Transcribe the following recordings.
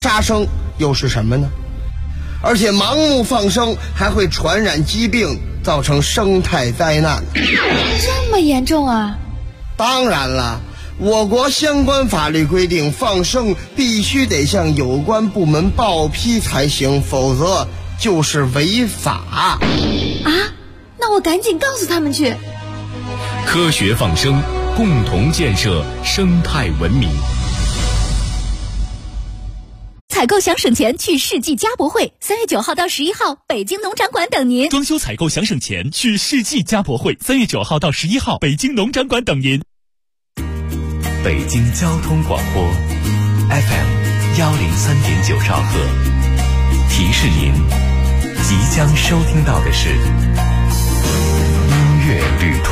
杀生又是什么呢？而且盲目放生还会传染疾病，造成生态灾难。 这么严重啊？ 当然了，我国相关法律规定，放生必须得向有关部门报批才行，否则就是违法。 啊？那我赶紧告诉他们去。 科学放生，共同建设生态文明。 采购想省钱，去世纪家博会，3月9号到11号，北京农展馆等您。 装修采购想省钱，去世纪家博会，3月9号到11号，北京农展馆等您。 北京交通广播 FM 103.9兆赫，提示您即将收听到的是音乐旅途。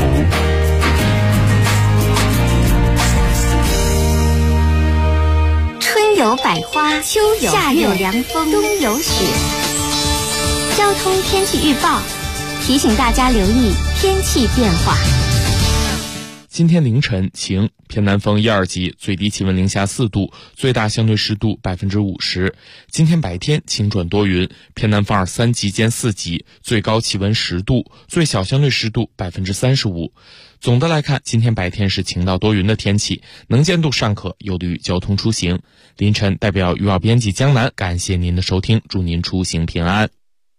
春有百花，秋有夏有凉风，冬有雪。交通天气预报提醒大家留意天气变化。 今天凌晨晴，偏南风1、2级，最低气温零下4度，最大相对湿度50%。今天白天晴转多云，偏南风2、3级兼4级，最高气温10度，最小相对湿度35%。总的来看，今天白天是晴到多云的天气，能见度尚可，有利于交通出行。凌晨代表预报编辑江南，感谢您的收听，祝您出行平安。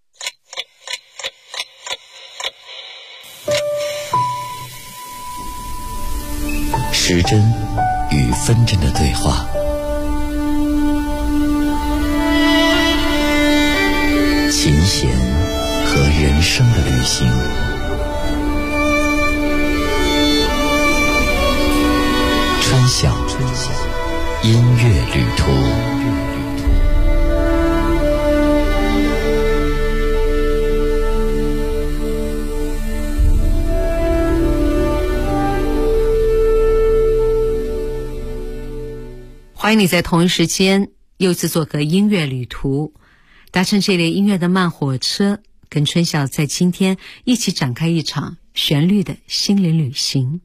时针与分针的对话，琴弦和人生的旅行，春晓音乐旅途。 欢迎你在同一时间又次做个音乐旅途，搭乘这类音乐的慢火车，跟春晓在今天一起展开一场旋律的心灵旅行。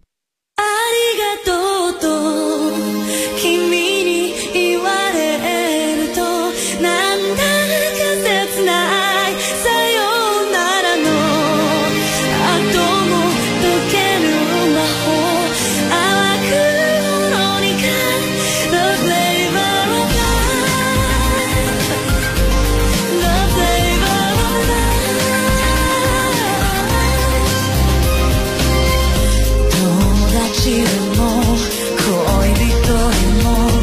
恋人も恋人も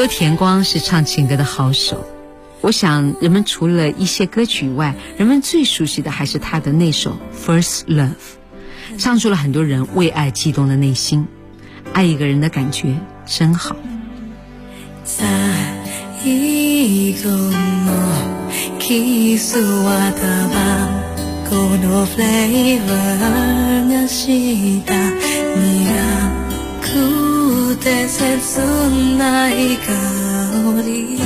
周田光是唱情歌的好手，我想人们除了一些歌曲以外，人们最熟悉的还是他的那首 First Love， 唱出了很多人为爱激动的内心。爱一个人的感觉真好。 最後のキスはタバコのフレーバーがした苦くて切ない香り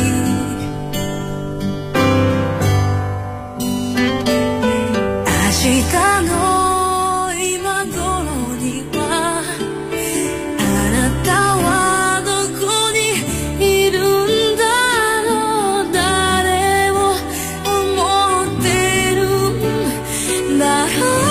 明日の今頃にはあなたはどこにいるんだろう誰を思ってるんだろう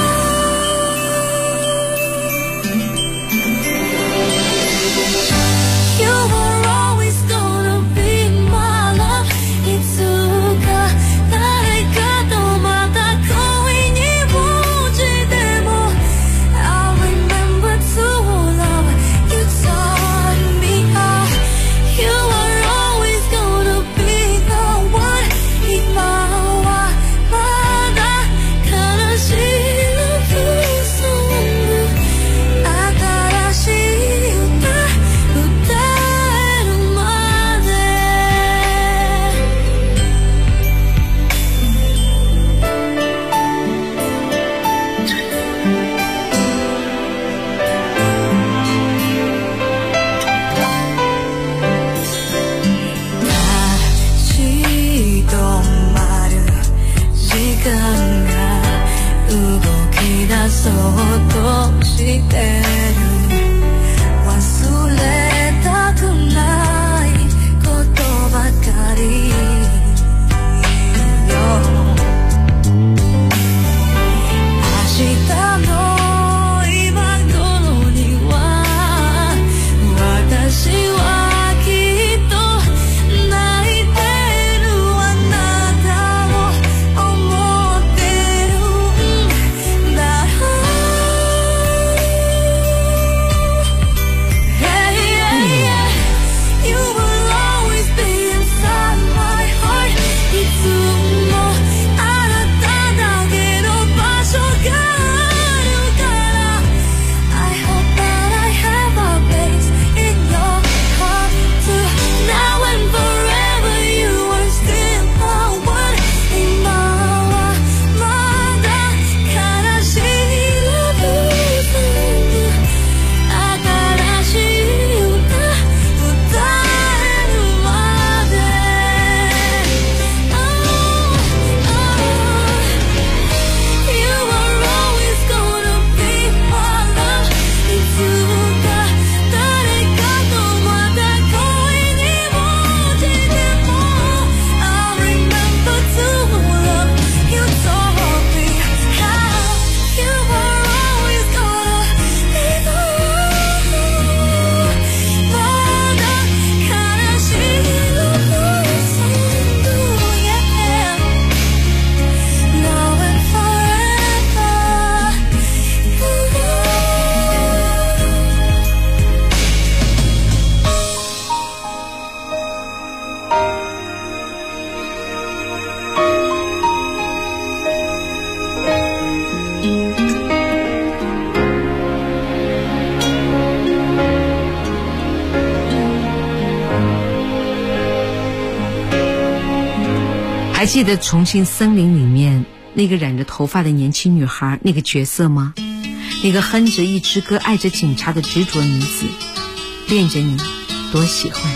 还记得《重庆森林》里面那个染着头发的年轻女孩那个角色吗？那个哼着一支歌爱着警察的执着女子，恋着你多喜欢。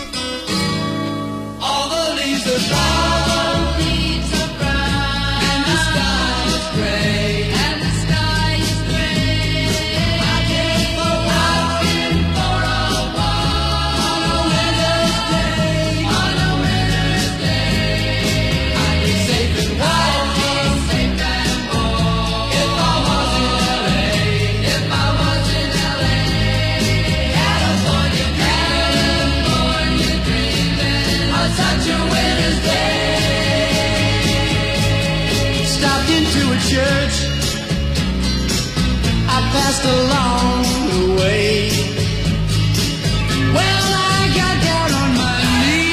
Passed along the way. Well, I got down on my knees.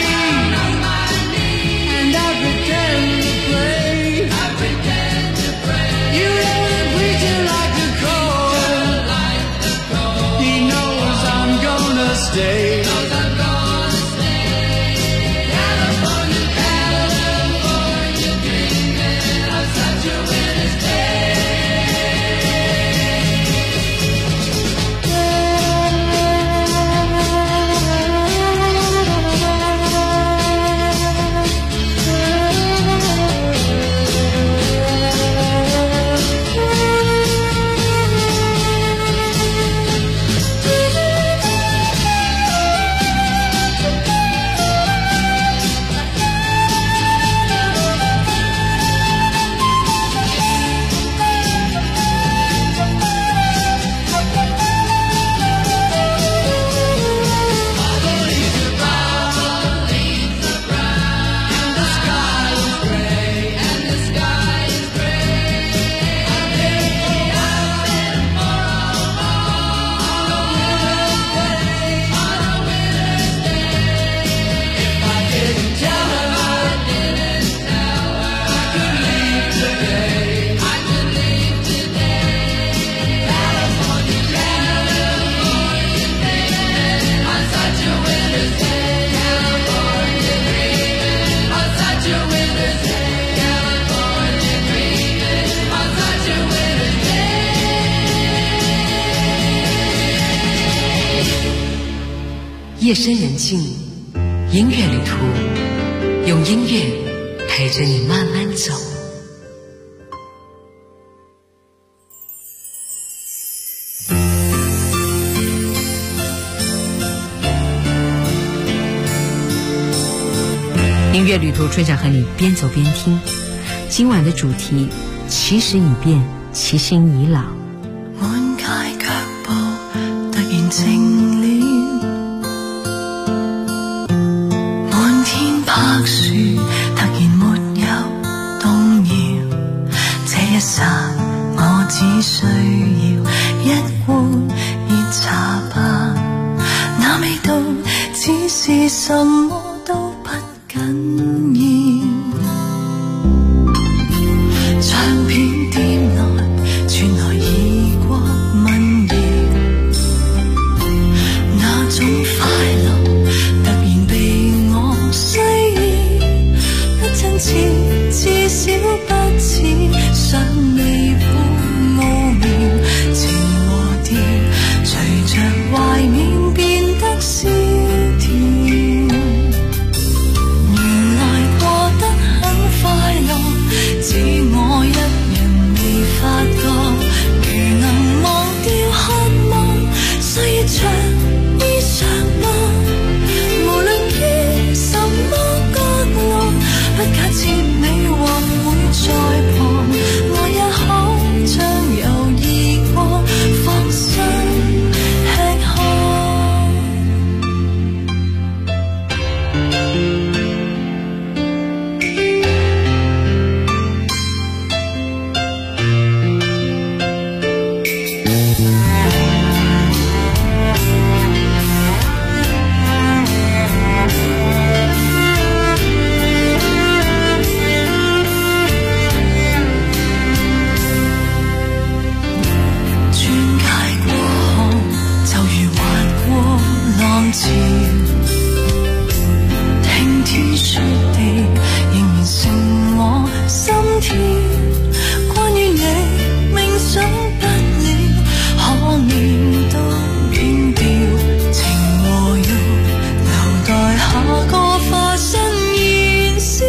夜深人静，音乐旅途，用音乐陪着你慢慢走。音乐旅途，春夏和你边走边听。今晚的主題，其實已變，其心已老。 滿街腳步突然靜了，滿天柏樹突然沒有動搖。這一剎，我只需要一碗熱茶吧，那味道只是什麼都不緊要。唱片店內傳來異國民謠，那種快樂突然被我需要。一陣子至少不似尚未半奧妙，情和調隨着懷緬變得蕭條。原來過得很快樂，只我一人未發覺。如能忘掉渴望，歲月長衣裳吧，無論於什麼角落，不假設你或會在旁，我也可將猶豫過放心吃喝。聽天說地仍然成我心跳，關於你冥想不了，可念都遠掉，情和欲留待下個化身燃燒。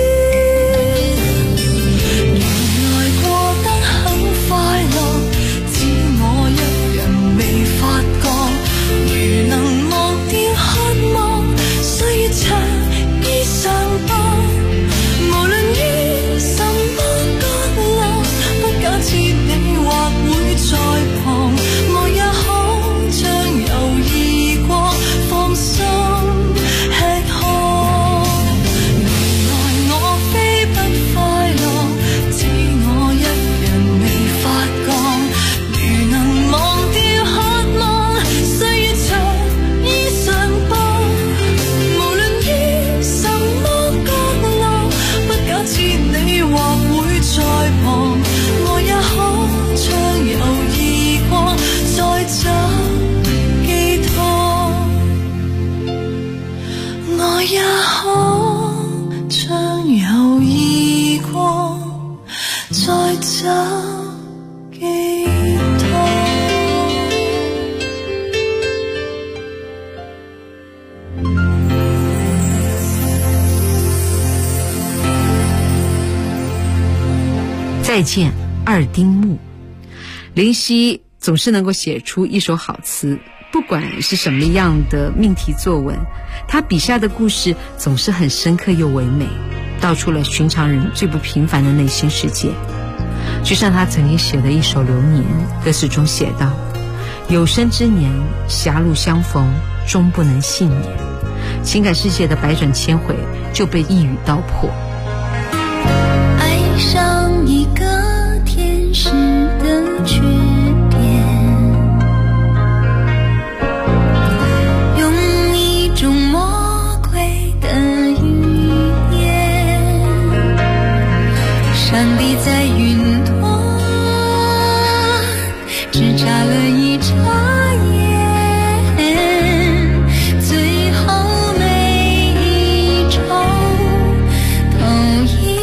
原來過得很快樂，只我一人未發覺。如能忘掉渴望，歲月長衣裳吧，無論於什麼角落，不假設你或會在旁，我也可將猶豫過放心吃喝。原來我非不快樂，只我一人未發覺。如能忘掉渴望，歲月長衣裳吧，無論於什麼角落，不假設你或會在旁，我也可將猶豫過再找寄託，我也可將猶豫過再找寄託。 再见，二丁目。林夕总是能够写出一首好词，不管是什么样的命题作文，他笔下的故事总是很深刻又唯美，道出了寻常人最不平凡的内心世界。就像他曾经写的一首流年，歌词中写道：有生之年，狭路相逢，终不能幸免。情感世界的百转千回就被一语道破。 爱上一个天使的缺点，用一种魔鬼的语言，上帝在云端只眨了一眨眼，最后每一周都一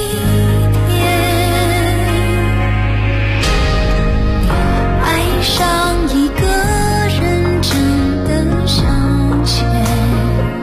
上一个认真的向前，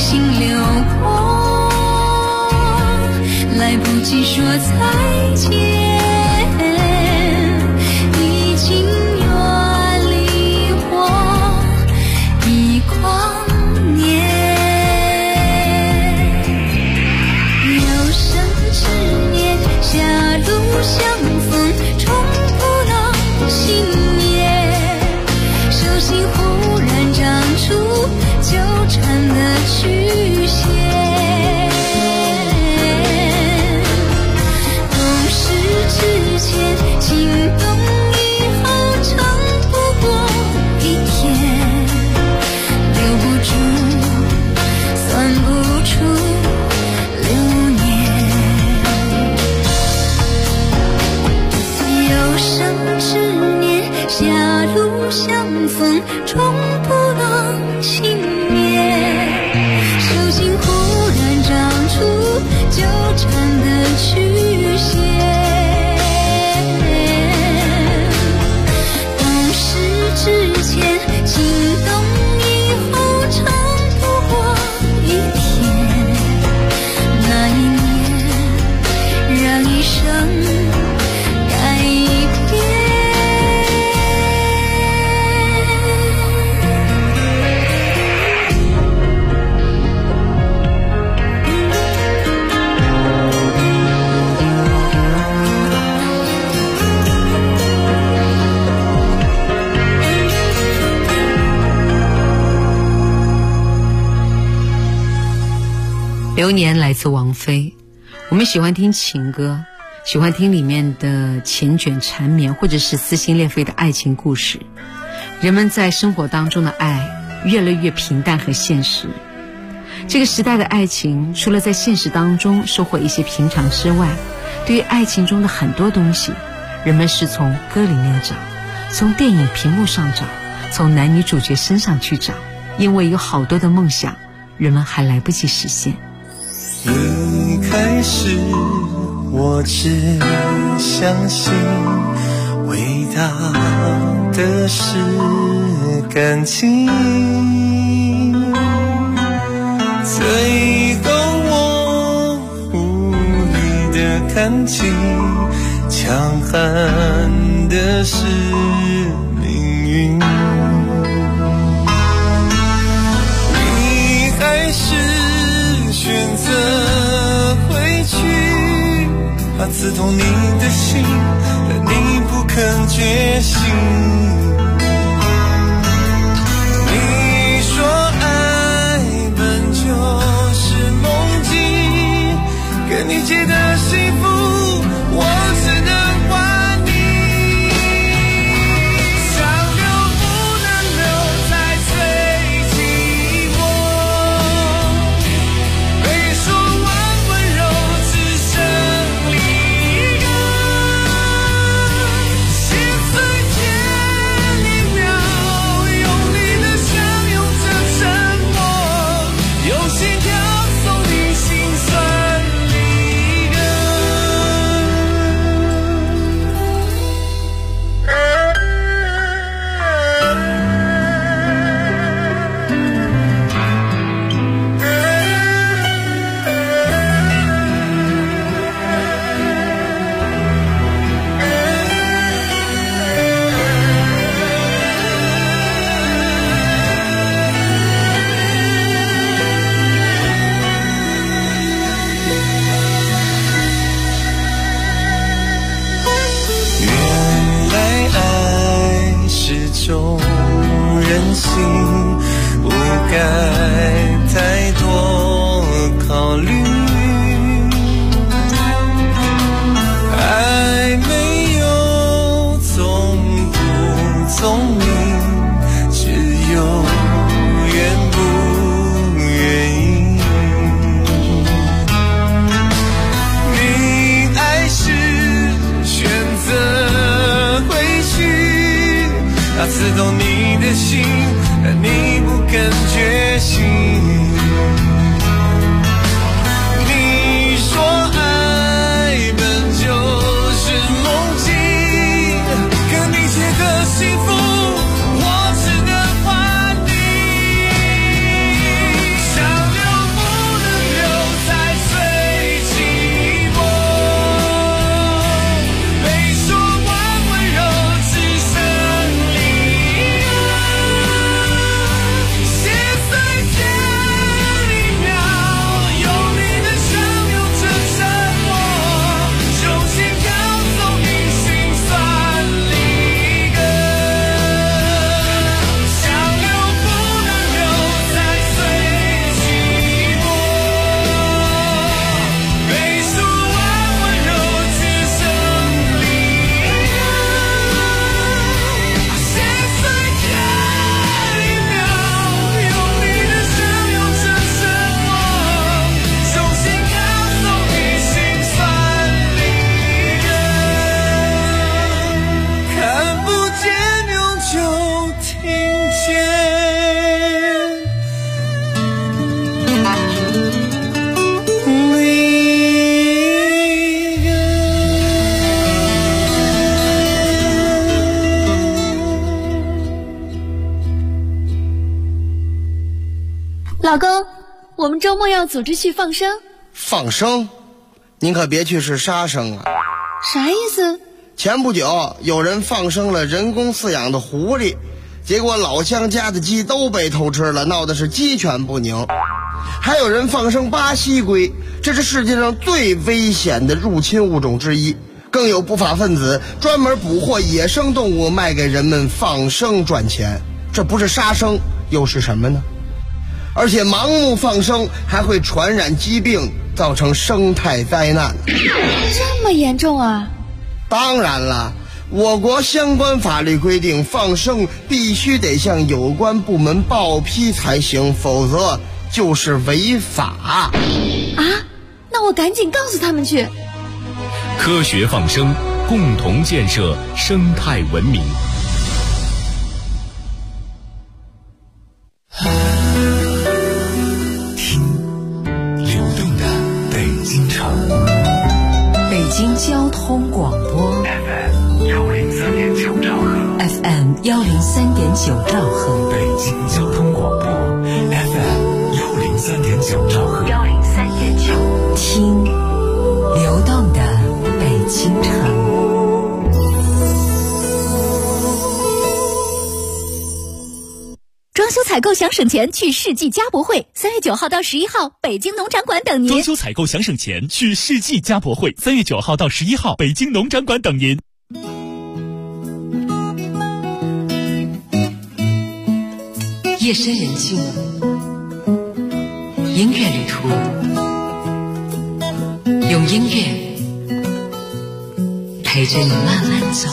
心流过，来不及说再见，已经远离我一光年。有生之年，狭路相逢，冲破了信念，手心忽然长出纠缠的曲线。之前心动以后长不过一天，留不住算不出流年。有生之年，狭路相逢，冲破了信念，手心忽然长出纠缠的曲线。之前心动以后长不过一天，那一年让一生改变。 流年来自王菲。我们喜欢听情歌，喜欢听里面的缱绻缠绵，或者是撕心裂肺的爱情故事。人们在生活当中的爱越来越平淡和现实。这个时代的爱情，除了在现实当中收获一些平常之外，对于爱情中的很多东西，人们是从歌里面找，从电影屏幕上找，从男女主角身上去找，因为有好多的梦想，人们还来不及实现。 一开始我只相信伟大的是感情，最后我无力的看清，强悍的是命运。你还是选择回去，怕刺痛你的心，但你不肯觉醒。你说爱本就是梦境，跟你借的幸福我只能还你。想留不能留在最寂寞，被说完温柔只剩离歌，心碎前一秒用力的相拥着沉默，用心跳送你心酸离歌。原来爱是种任性，不该太多考虑。爱没有聪不聪明，只有愿不愿意。你还是选择回去，那刺痛你的心，但你不肯觉老公，我们周末要组织去放生。 放生？您可别去是杀生啊！ 啥意思？ 前不久有人放生了人工饲养的狐狸，结果老乡家的鸡都被偷吃了，闹的是鸡犬不宁。还有人放生巴西龟，这是世界上最危险的入侵物种之一。更有不法分子专门捕获野生动物卖给人们放生赚钱，这不是杀生又是什么呢？而且盲目放生还会传染疾病，造成生态灾难。 这么严重啊？ 当然了，我国相关法律规定，放生必须得向有关部门报批才行，否则就是违法。 啊？那我赶紧告诉他们去。 科学放生，共同建设生态文明。 听流动的北京城， 北京交通广播 FM 103.9兆赫 FM 103.9兆赫， 北京交通广播 FM 103.9兆赫 103.9，听流动的北京城。 装修采购想省钱，去世纪家博会，3月9号到11号，北京农展馆等您。 装修采购想省钱，去世纪家博会，3月9号到11号，北京农展馆等您。 夜深人静，音乐旅途，用音乐陪着你慢慢走。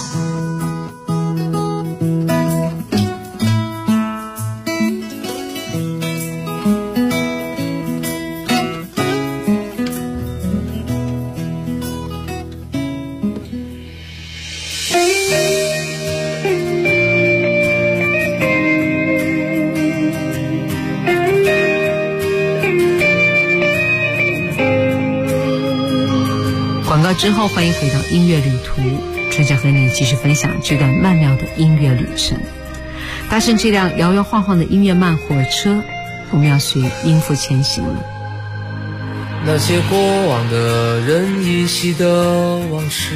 广告之后，欢迎回到音乐旅途，春夏和你继续分享这段曼妙的音乐旅程。搭乘这辆摇摇晃晃的音乐慢火车，我们要学音符前行了。 那些过往的人依稀的往事，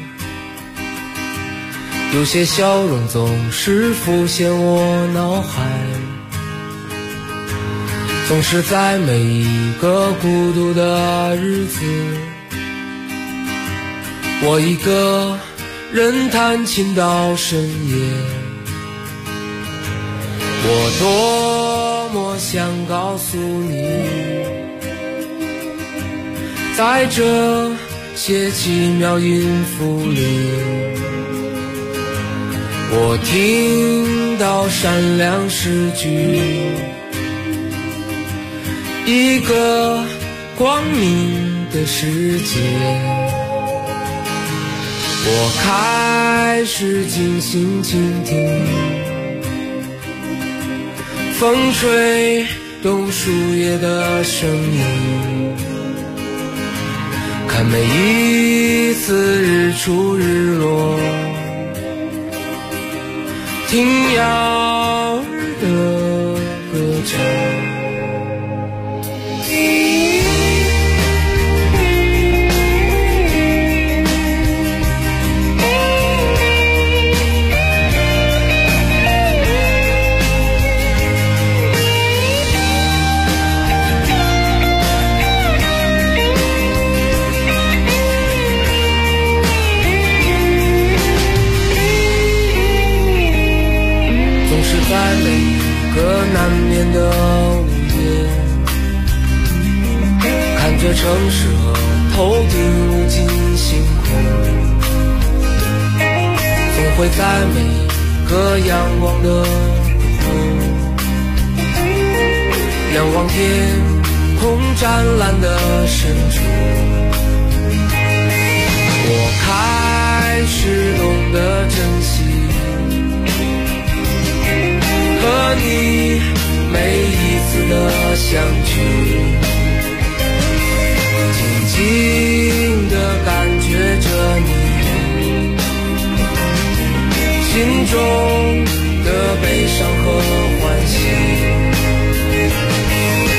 有些笑容总是浮现我脑海，总是在每一个孤独的日子，我一个人弹琴到深夜。我多么想告诉你，在这些奇妙音符里，我听到闪亮诗句，一个光明的世界。我开始静心倾听，风吹动树叶的声音，看每一次日出日落，听鸟儿的歌唱。在每一个难眠的午夜，看着城市和头顶无尽星空，总会在每一个阳光的午后，仰望天空湛蓝的深处，我开始懂得珍惜和你每一次的相聚，静静地感觉着你心中的悲伤和欢喜。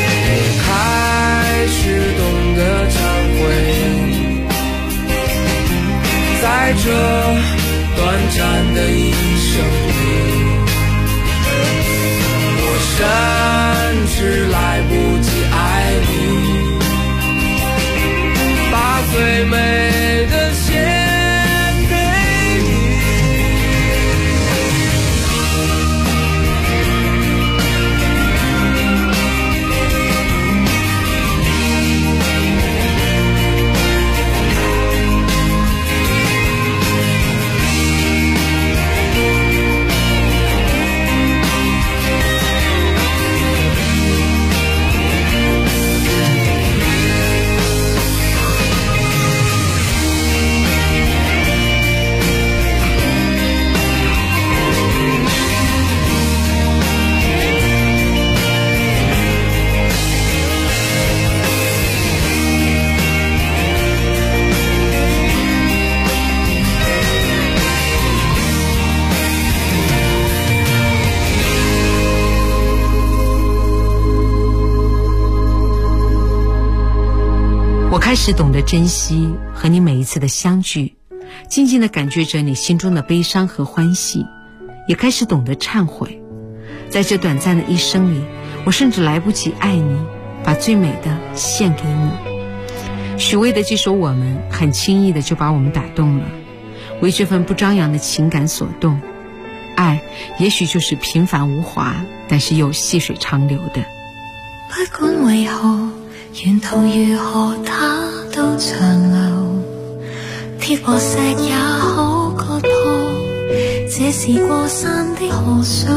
开始懂得珍惜和你每一次的相聚，静静地感觉着你心中的悲伤和欢喜，也开始懂得忏悔。在这短暂的一生里，我甚至来不及爱你，把最美的献给你。许巍的这首《我们》很轻易的就把我们打动了，为这份不张扬的情感所动。爱也许就是平凡无华，但是又细水长流的。 不管為何，沿途如何，它都長流。鐵和石也可割破，這是過山的河水。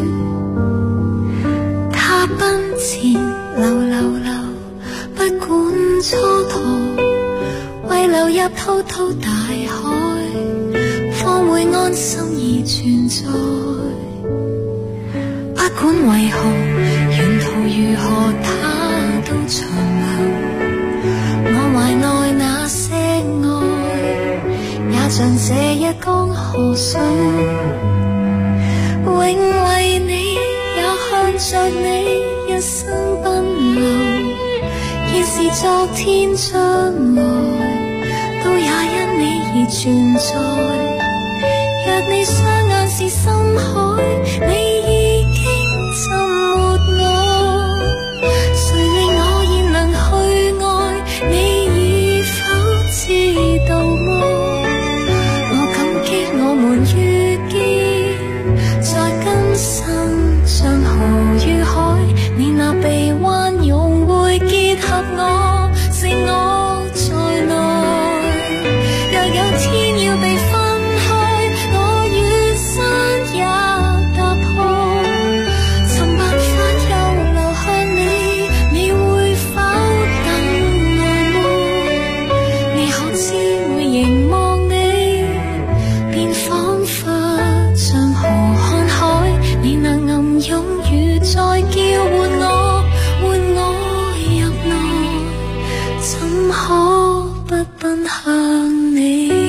它奔前流流流，不管蹉跎，為流入滔滔大海，方會安心而存在。不管為何，沿途如何，它都長流。我懷內那些愛，也像這一江河水，永為你，也向着你一生奔流。現是昨天將來，都也因你而存在。若你雙眼是深海，你已經浸沒我，誰令我現能去愛你，已否知道麼？我感激我們遇見，在今生像河與海，你那臂彎融會結合我，是我在內。若有天要被分開，我願山也踏破，尋辦法又流向你，你會否等我麼？你可知會凝望你，便彷彿像河看海，你那暗湧如在叫喚我，喚我入內，怎可不奔向你？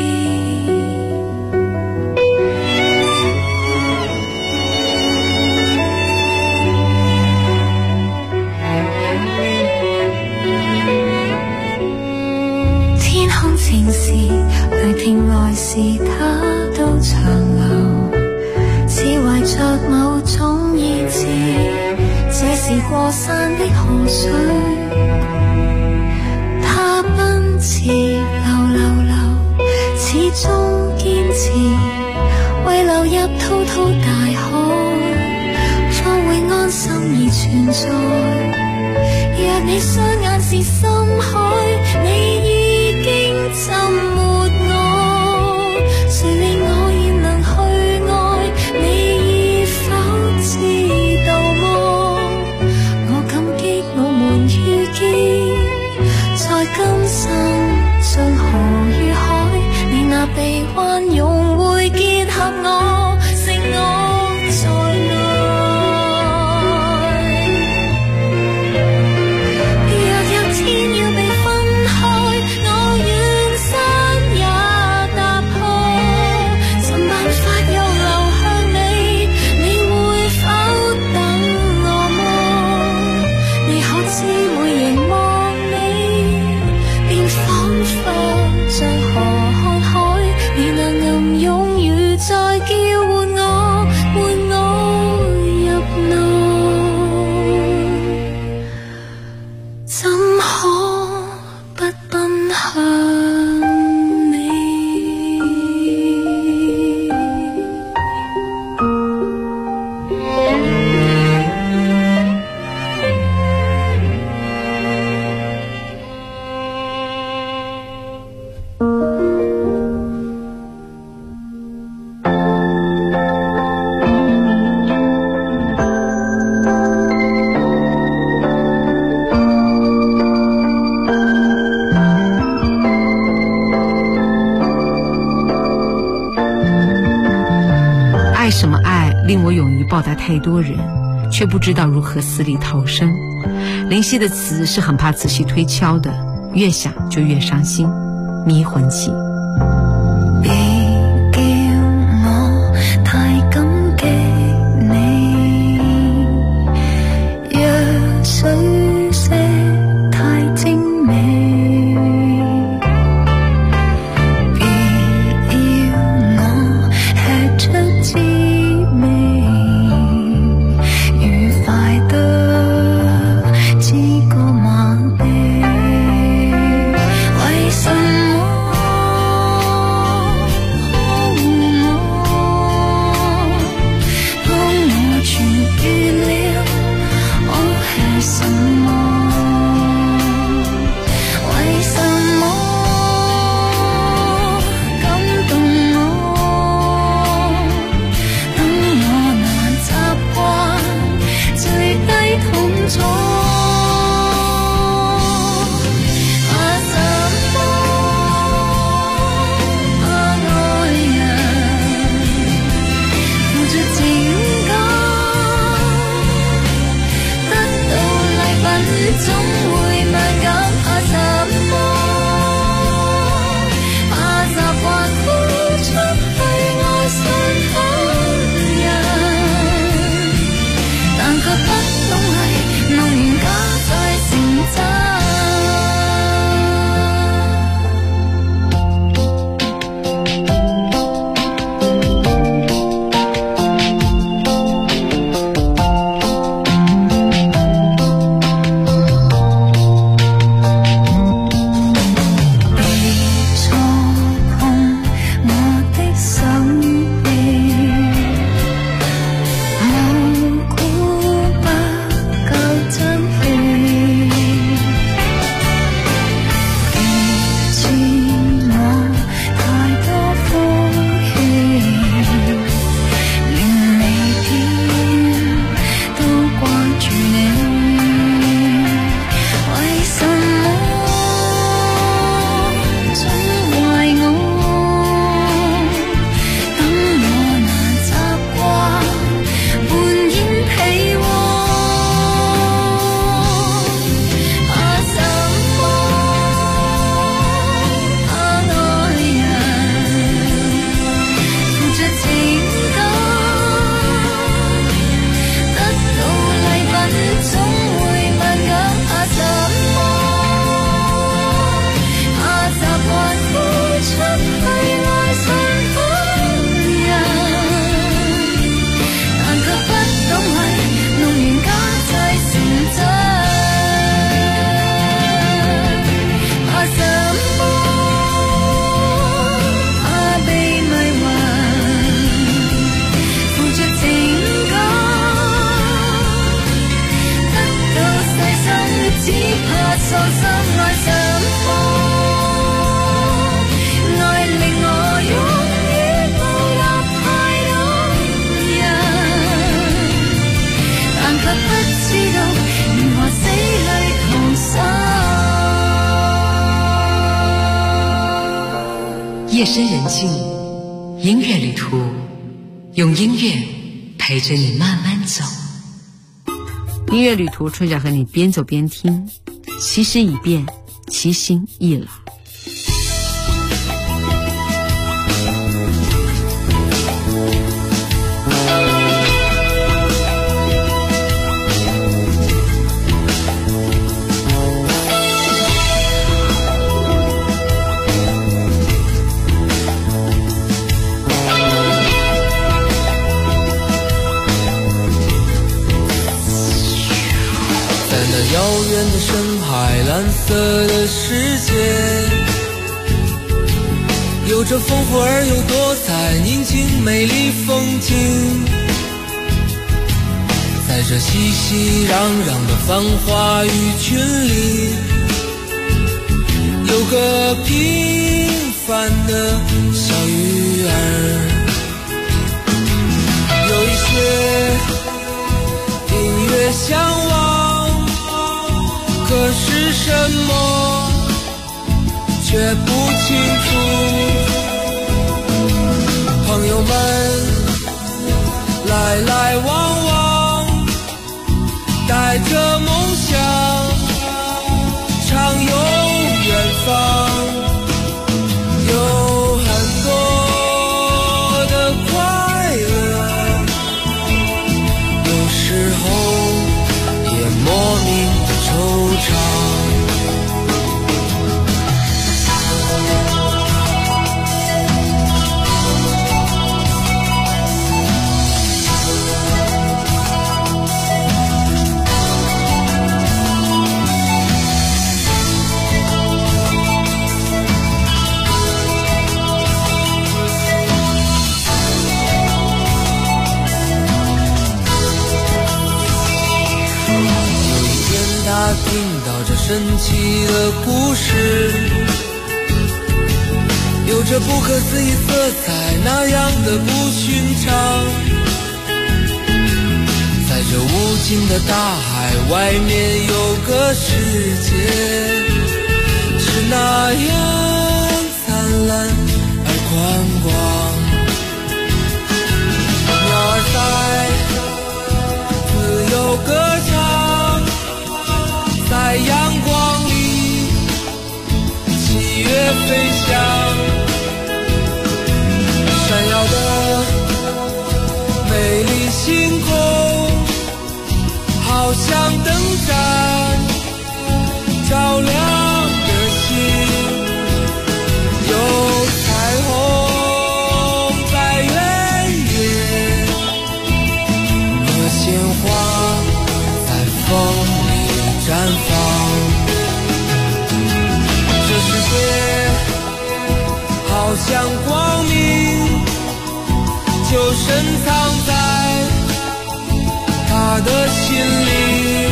天空前時，雷霆來時，它都長流，似懷着某種意志，這是過山的河水。它奔馳流流流，始終堅持，為流入滔滔大海，方會安心而存在。若你雙眼是深海，你已經浸沒我，誰令我現能去愛你，已否知道麼？我感激我們遇見，在今生像河與海，你那臂彎融會結合我，是我在內。若有天要被分開，我願山也踏破，尋辦法又流向你，你會否等我麼？你可知會凝望你，便彷彿像河看海，你那暗湧如在叫喚我，喚我入內，怎可不奔向你？ 爱什么爱，令我勇于报答太多人，却不知道如何死里逃生。林夕的词是很怕仔细推敲的，越想就越伤心。迷魂记。 別叫我太感激你，若水色太精美， 總會慢減，怕什麼？怕習慣呼出去愛上他人，但卻不懂係弄完假再成真。 夜深人静，音乐旅途，用音乐陪着你慢慢走。音乐旅途，春晓和你边走边听，其实已变，其心易老。 遥远的深海，蓝色的世界，有着丰富而又多彩、宁静美丽风景。在这熙熙攘攘的繁华鱼群里，有个平凡的小鱼儿，有一些音乐向往。可是什么却不清楚，朋友们来来往往，带着梦想畅游远方，有很多的快乐，有时候也莫名惆怅。听到这神奇的故事，有着不可思议色彩，那样的不寻常。在这无尽的大海外面有个世界，是那样灿烂而宽广。鸟儿在自由歌唱，在像灯盏照亮的心，有彩虹在远远，和鲜花在风里绽放。这世界好像光明，就深藏在他的心里，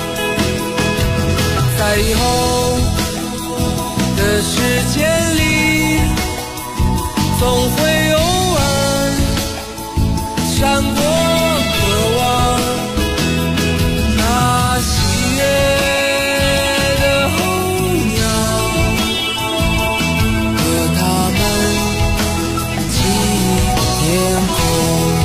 在以后的时间里，总会偶尔闪过渴望那喜悦的候鸟，和它们记忆天空。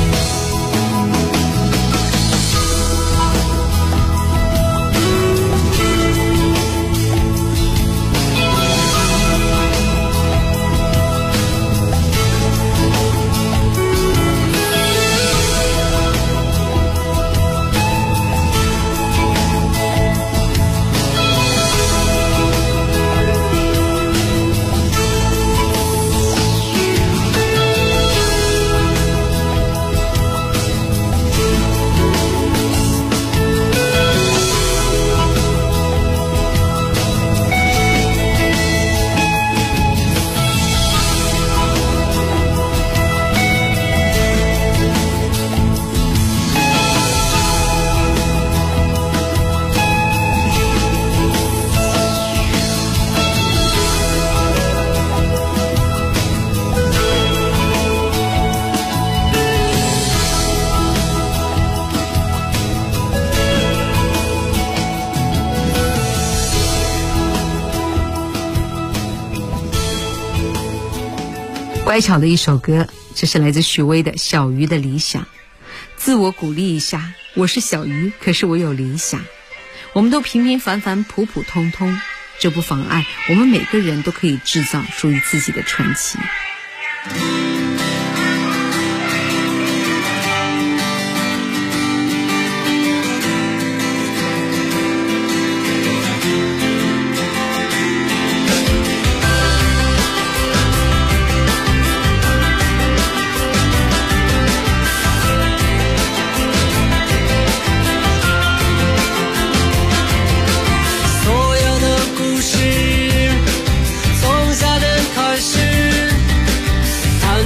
乖巧的一首歌，这是来自许巍的《小鱼的理想》。自我鼓励一下，我是小鱼，可是我有理想。我们都平平凡凡普普通通，这不妨碍我们每个人都可以制造属于自己的传奇。 从夏天开始，它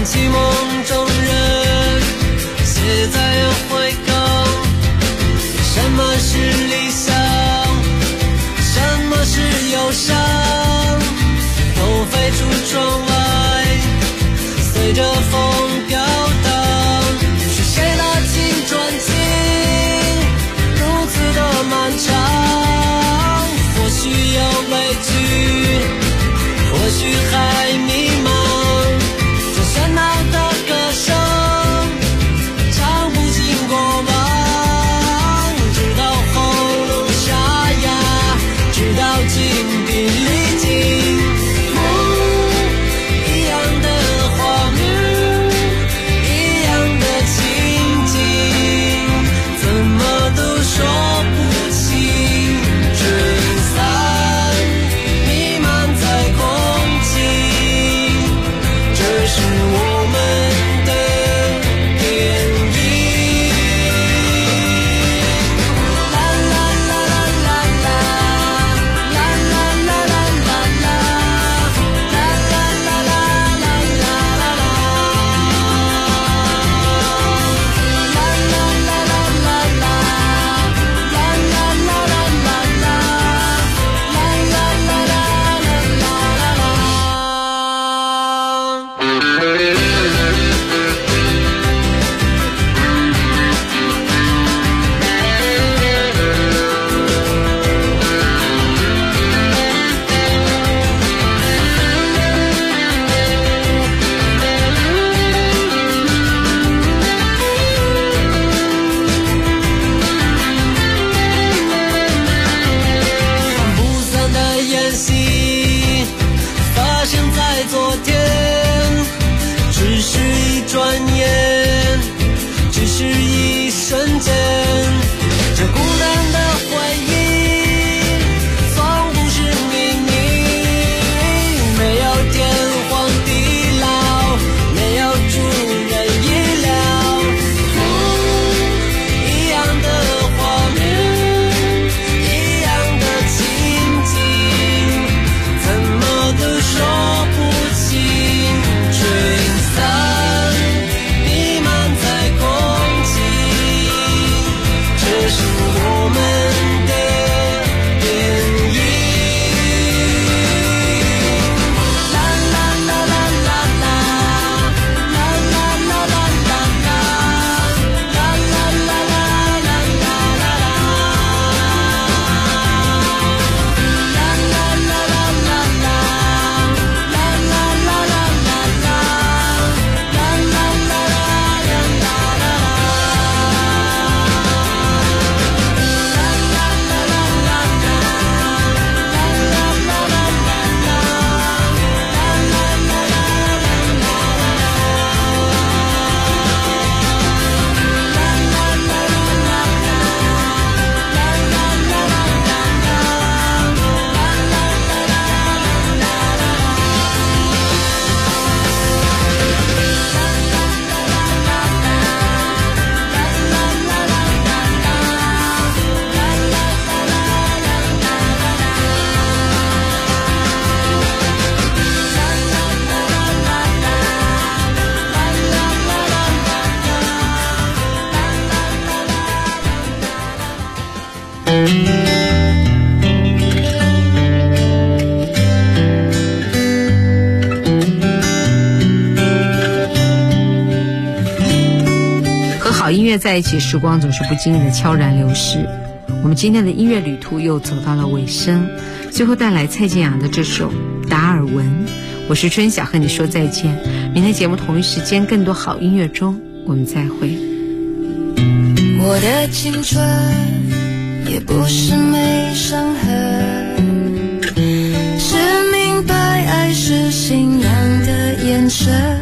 乐在一起，时光总是不经意的悄然流逝。我们今天的音乐旅途又走到了尾声，最后带来蔡健雅的这首《达尔文》。我是春晓，和你说再见。明天节目同一时间，更多好音乐中，我们再会。 我的青春也不是没伤痕，是明白爱是信仰的眼神。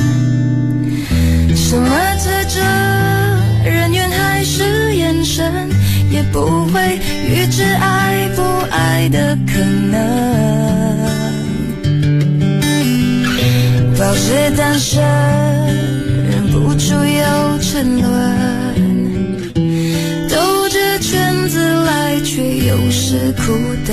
什么特征，人缘还是眼神，也不会预知爱不爱的可能。保持单身，忍不住有沉沦，兜着圈子来，却又是苦的。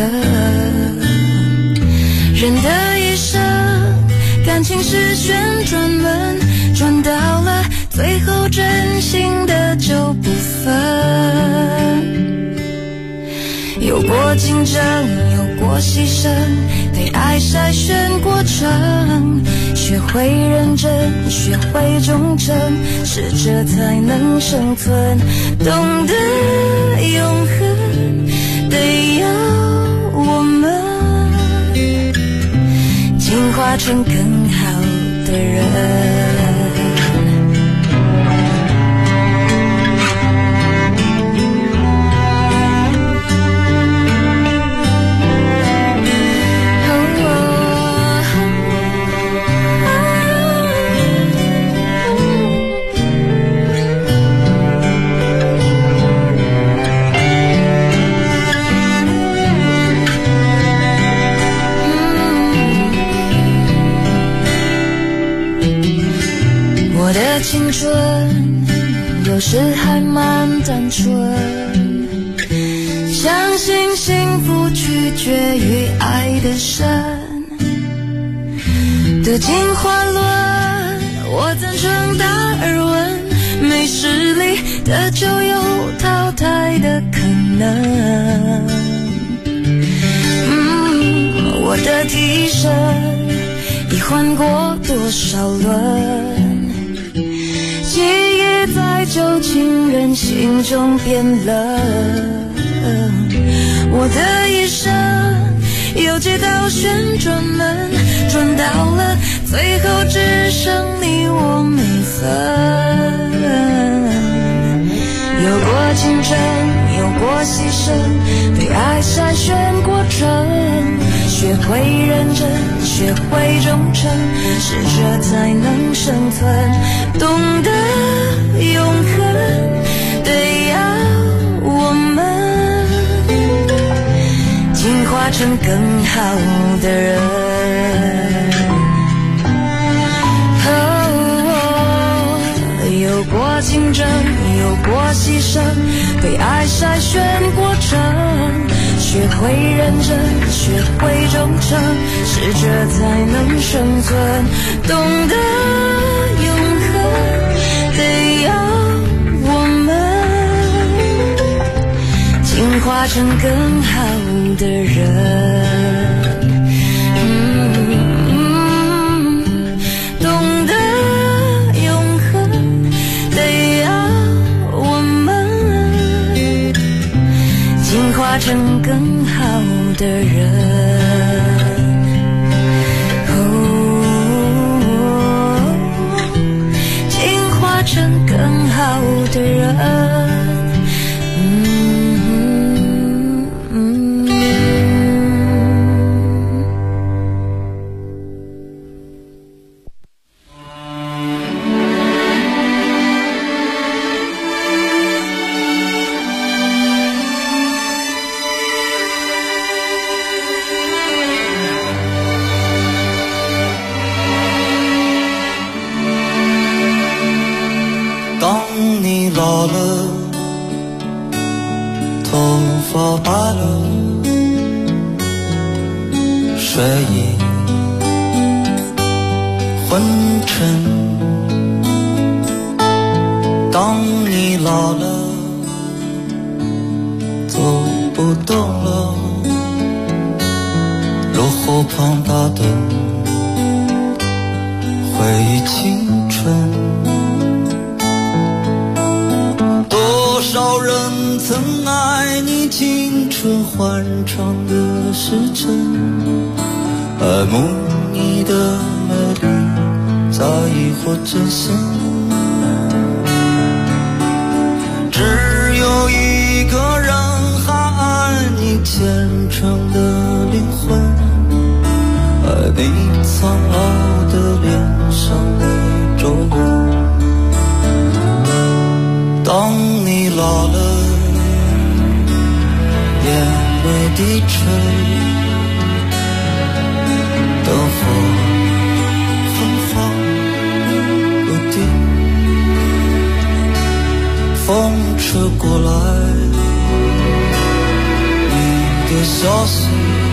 人的一生，感情是旋转门，转到了最后，真心的就不分。有过竞争，有过牺牲，被爱筛选过程，学会认真，学会忠诚，适者才能生存。懂得永恒，得要我们进化成更好的人。青春有时还蛮单纯，相信幸福取决于爱的深。得进化论，我赞成达尔文，没实力的就有淘汰的可能。我的替身已换过多少轮，记忆在旧情人心中变冷。我的一生有几道旋转门，转到了最后只剩你我没分。有过竞争，有过牺牲，被爱筛选过程，学会认真，学会忠诚，适者才能生存。懂得永恒，得要我们进化成更好的人。有过竞争，有过牺牲，被爱筛选过程，学会认真，学会忠诚，适者才能生存。懂得永恒，得要我们进化成更好的人。懂得永恒，得要我们进化成更好的人。进化成更好的人。 老了，头发白了，睡意昏沉。当你老了，走不动了，路后庞大的回忆青春。 少人曾爱你青春欢畅的时辰，爱慕你的美丽，在意或真心。只有一个人还爱你虔诚的灵魂，爱你苍老的脸上的皱纹。当你老了，眼泪低垂，灯火昏黄不定，风吹过来你的消息，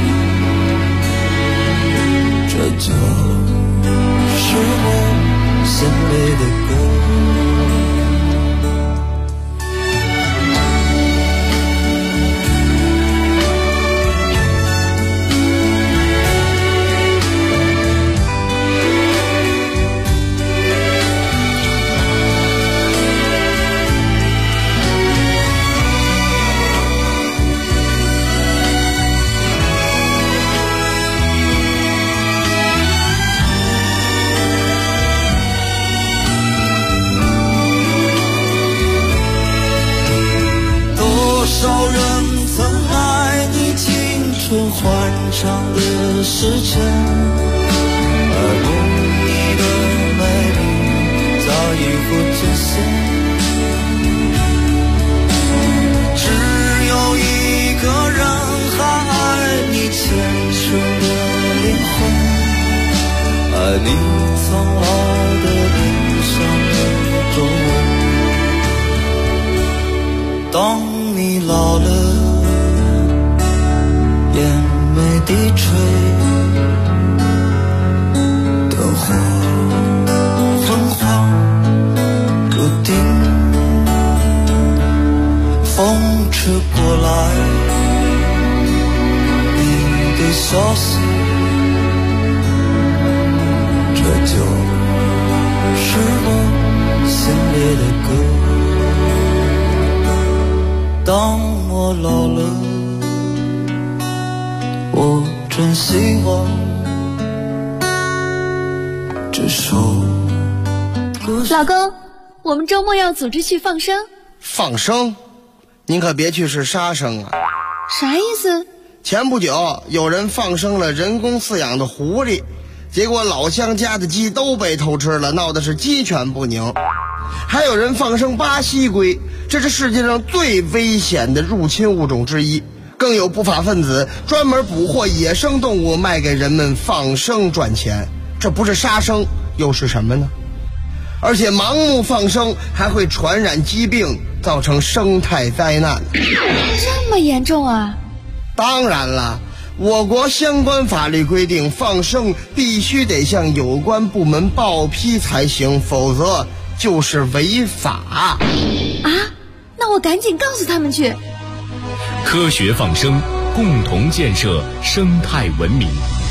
这就是我心里的歌。欢畅的时辰，爱慕你的美丽，早已不真心。只有一个人还爱你虔诚的灵魂，爱你苍老的脸上的皱纹。当你老了，眼眉低垂，灯火昏黄不定，风吹过来你的消息，这就是我心里的歌。当我老了，我真希望这首歌。 老公，我们周末要组织去放生。 放生？您可别去是杀生啊！ 啥意思？ 前不久有人放生了人工饲养的狐狸，结果老乡家的鸡都被偷吃了，闹得是鸡犬不宁。还有人放生巴西龟，这是世界上最危险的入侵物种之一。更有不法分子专门捕获野生动物卖给人们放生赚钱，这不是杀生又是什么呢？而且盲目放生还会传染疾病，造成生态灾难。 这么严重啊？ 当然了，我国相关法律规定，放生必须得向有关部门报批才行，否则就是违法。 啊？那我赶紧告诉他们去。 科学放生，共同建设生态文明。